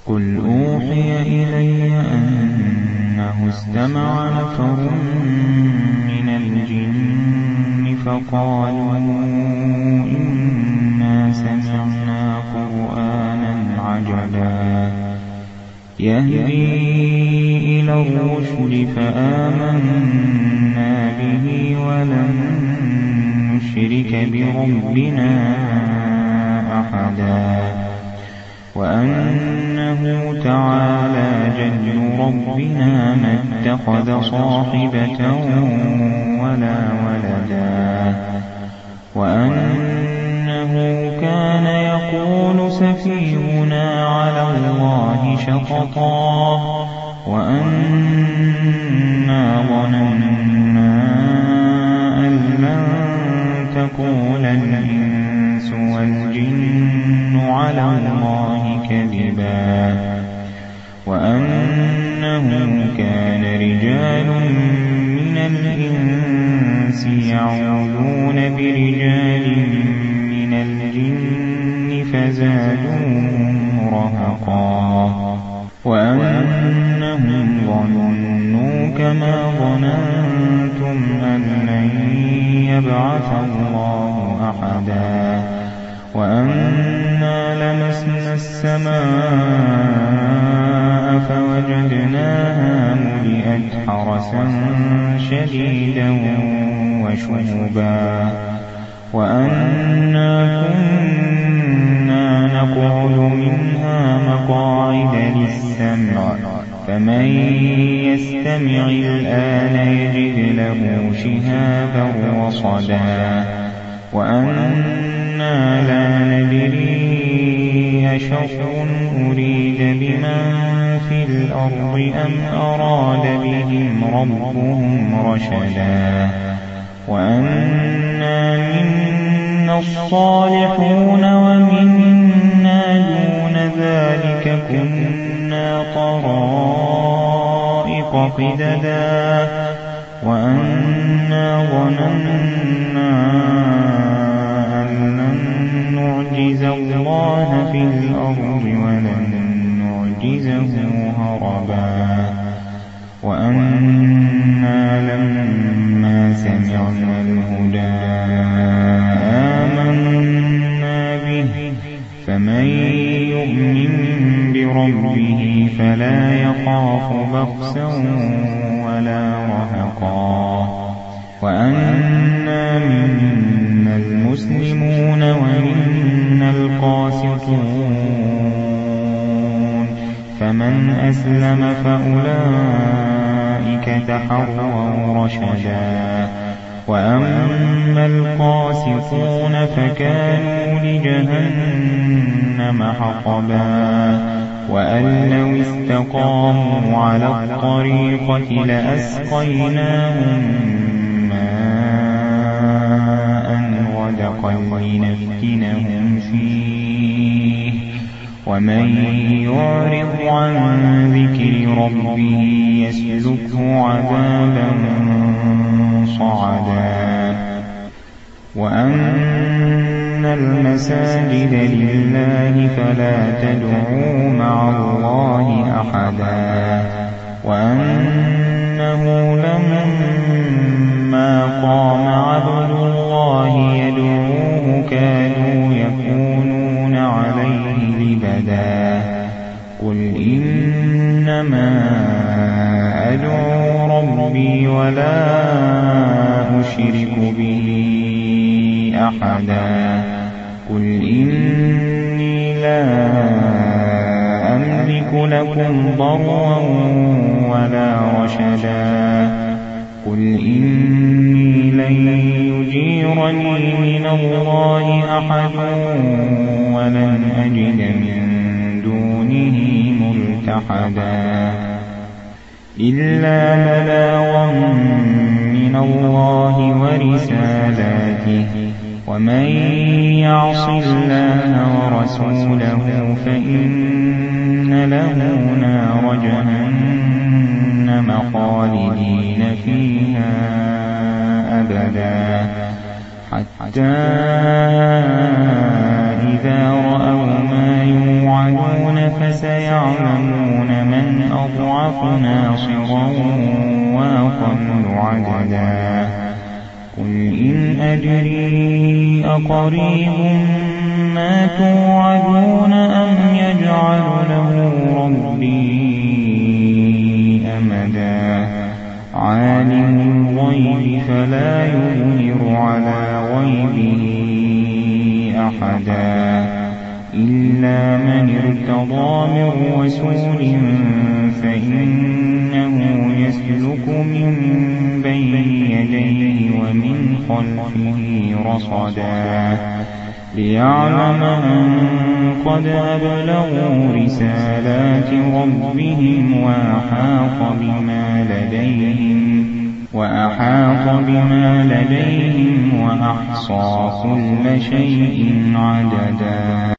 قل أوحي إلي أنه استمع نفر من الجن فقالوا إنا سمعنا قرآنا عجبا يهدي إلى الرشد فآمنا به ولن نشرك بربنا أحدا وأنه تعالى جد ربنا ما اتخذ صاحبة ولا ولدا وأنه كان يقول سفيهنا على الله شططا وأنا ظننا أن لن تقول الإنس والجن على الله كذبا وأنه كان رجال من الإنس يعوذون برجال من الجن فزادوهم رهقا وأنهم ظنوا كما ظننتم أن لن يبعث الله أحدا وأنا لمسنا السماء فوجدناها ملئت حرسا شديدا وشهبا وأنا كنا نقعد منها مقاعد للسمع فمن يستمع الآن يجد له شهابا رصدا وأنا لا ندري أشر أريد بمن في الأرض أم أراد بهم ربهم رشدا وأنا منا الصالحون ومنا دون ذلك كنا طرائق قددا وأنا ظننا أن لن نعجز الله في الأرض ولن نعجزه هربا وأنا لما سمعنا الهدى آمنا به فمن يؤمن بربه فلا يخاف بخسا ولا رهقا وأنا منا المسلمون ومنا القاسطون فمن أسلم فأولئك تحروا رشدا وأما القاسطون فكانوا لجهنم حطبا وأن لو استقاموا على الطريقة لأسقيناهم ماء غدقا لنفتنهم فيه ومن يعرض عن ذكر ربه يسلكه عذابا صعدا وأن المساجد لله فلا تدعوا مع الله أحدا وأنه لما قام عبد الله يدعوه كانوا يكونون عليه لبدا قل إنما أدعو ربي ولا أشرك به أحدا قل إني لا أملك لكم ضرا ولا رشدا قل إني لن يجيرني من الله أحد ولن أجد من دونه ملتحدا إلا بلاغا من الله ورسالاته ومن يعص الله ورسوله فإن له نار جهنم خالدين فيها أبدا حتى إذا رأوا ما يوعدون فسيعلمون من أضعف ناصرا وأقل عددا قل إن أدري أقريب ما توعدون أم يجعل له ربي أمدا عالم الغيب فلا يظهر على غيبه أحدا إلا من ارتضى من رسول فإنه يسلك من بين يديه ومن خلفه رصدا ليعلم أن قد أبلغوا رسالات ربهم وأحاط بما لديهم وأحصى كل شيء عددا.